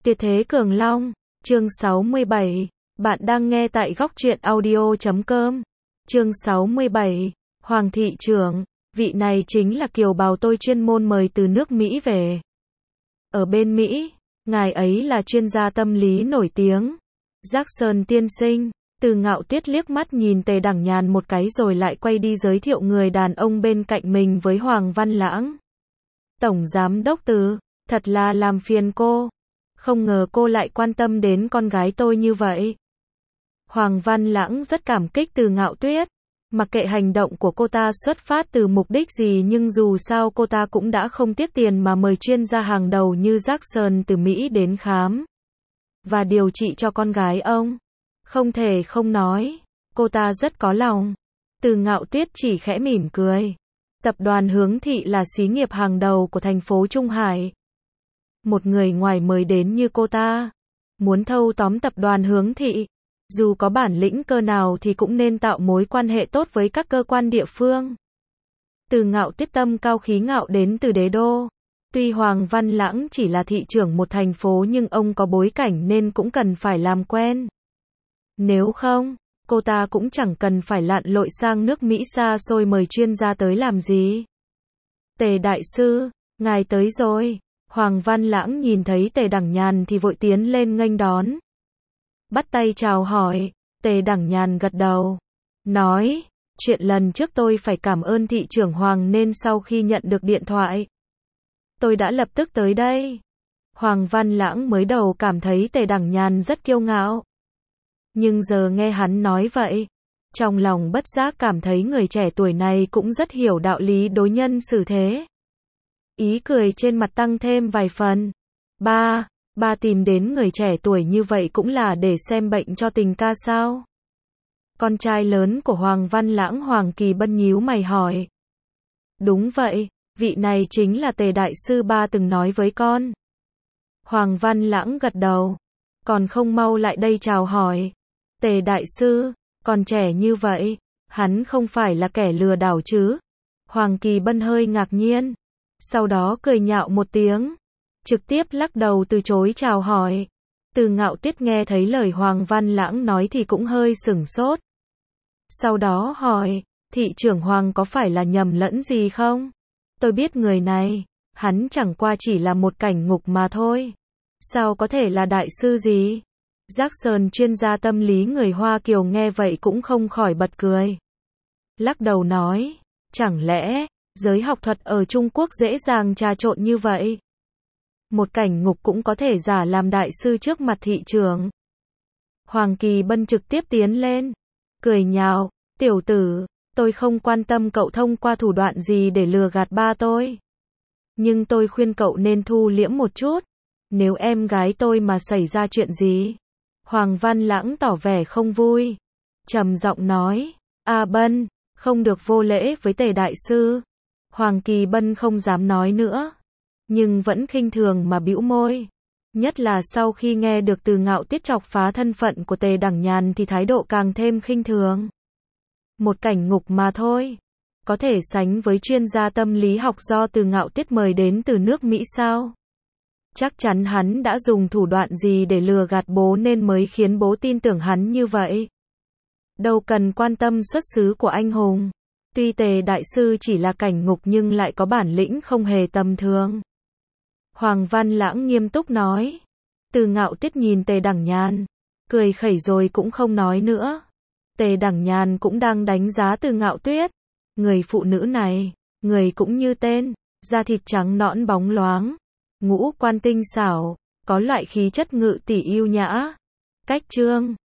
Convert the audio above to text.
Tuyệt thế Cường Long, chương 67, bạn đang nghe tại góc truyện audio.com. Chương 67, Hoàng thị trưởng, vị này chính là kiều bào tôi chuyên môn mời từ nước Mỹ về. Ở bên Mỹ, ngài ấy là chuyên gia tâm lý nổi tiếng. Jackson tiên sinh, Từ Ngạo Tuyết liếc mắt nhìn Tề Đẳng Nhàn một cái rồi lại quay đi giới thiệu người đàn ông bên cạnh mình với Hoàng Văn Lãng. Tổng giám đốc Từ, thật là làm phiền cô. Không ngờ cô lại quan tâm đến con gái tôi như vậy. Hoàng Văn Lãng rất cảm kích Từ Ngạo Tuyết. Mặc kệ hành động của cô ta xuất phát từ mục đích gì nhưng dù sao cô ta cũng đã không tiếc tiền mà mời chuyên gia hàng đầu như Jackson từ Mỹ đến khám và điều trị cho con gái ông. Không thể không nói, cô ta rất có lòng. Từ Ngạo Tuyết chỉ khẽ mỉm cười. Tập đoàn Hướng Thị là xí nghiệp hàng đầu của thành phố Trung Hải. Một người ngoài mới đến như cô ta, muốn thâu tóm tập đoàn Hướng Thị, dù có bản lĩnh cơ nào thì cũng nên tạo mối quan hệ tốt với các cơ quan địa phương. Từ Ngạo Tuyết tâm cao khí ngạo đến từ đế đô. Tuy Hoàng Văn Lãng chỉ là thị trưởng một thành phố nhưng ông có bối cảnh nên cũng cần phải làm quen. Nếu không, cô ta cũng chẳng cần phải lặn lội sang nước Mỹ xa xôi mời chuyên gia tới làm gì. Tề đại sư, ngài tới rồi. Hoàng Văn Lãng nhìn thấy Tề Đẳng Nhàn thì vội tiến lên nghênh đón. Bắt tay chào hỏi, Tề Đẳng Nhàn gật đầu. Nói, chuyện lần trước tôi phải cảm ơn thị trưởng Hoàng nên sau khi nhận được điện thoại, tôi đã lập tức tới đây. Hoàng Văn Lãng mới đầu cảm thấy Tề Đẳng Nhàn rất kiêu ngạo. Nhưng giờ nghe hắn nói vậy, trong lòng bất giác cảm thấy người trẻ tuổi này cũng rất hiểu đạo lý đối nhân xử thế. Ý cười trên mặt tăng thêm vài phần. Ba tìm đến người trẻ tuổi như vậy cũng là để xem bệnh cho tình ca sao? Con trai lớn của Hoàng Văn Lãng Hoàng Kỳ Bân nhíu mày hỏi. Đúng vậy, vị này chính là Tề đại sư ba từng nói với con. Hoàng Văn Lãng gật đầu. Còn không mau lại đây chào hỏi. Tề đại sư, còn trẻ như vậy, hắn không phải là kẻ lừa đảo chứ? Hoàng Kỳ Bân hơi ngạc nhiên. Sau đó cười nhạo một tiếng, trực tiếp lắc đầu từ chối chào hỏi. Từ Ngạo Tuyết nghe thấy lời Hoàng Văn Lãng nói thì cũng hơi sửng sốt. Sau đó hỏi, thị trưởng Hoàng có phải là nhầm lẫn gì không? Tôi biết người này, hắn chẳng qua chỉ là một cảnh ngục mà thôi. Sao có thể là đại sư gì? Jackson chuyên gia tâm lý người Hoa Kiều nghe vậy cũng không khỏi bật cười. Lắc đầu nói, chẳng lẽ giới học thuật ở Trung Quốc dễ dàng trà trộn như vậy? Một cảnh ngục cũng có thể giả làm đại sư trước mặt thị trưởng. Hoàng Kỳ Bân trực tiếp tiến lên, cười nhạo, tiểu tử, tôi không quan tâm cậu thông qua thủ đoạn gì để lừa gạt ba tôi. Nhưng tôi khuyên cậu nên thu liễm một chút, nếu em gái tôi mà xảy ra chuyện gì. Hoàng Văn Lãng tỏ vẻ không vui, trầm giọng nói, Bân, không được vô lễ với Tề đại sư. Hoàng Kỳ Bân không dám nói nữa, nhưng vẫn khinh thường mà bĩu môi. Nhất là sau khi nghe được Từ Ngạo Tuyết chọc phá thân phận của Tề Đẳng Nhàn thì thái độ càng thêm khinh thường. Một cảnh ngục mà thôi, có thể sánh với chuyên gia tâm lý học do Từ Ngạo Tuyết mời đến từ nước Mỹ sao? Chắc chắn hắn đã dùng thủ đoạn gì để lừa gạt bố nên mới khiến bố tin tưởng hắn như vậy. Đâu cần quan tâm xuất xứ của anh hùng. Tuy Tề đại sư chỉ là cảnh ngục nhưng lại có bản lĩnh không hề tầm thường. Hoàng Văn Lãng nghiêm túc nói. Từ Ngạo Tuyết nhìn Tề Đẳng Nhàn, cười khẩy rồi cũng không nói nữa. Tề Đẳng Nhàn cũng đang đánh giá Từ Ngạo Tuyết. Người phụ nữ này, người cũng như tên, da thịt trắng nõn bóng loáng, ngũ quan tinh xảo, có loại khí chất ngự tỷ yêu nhã. Cách trương,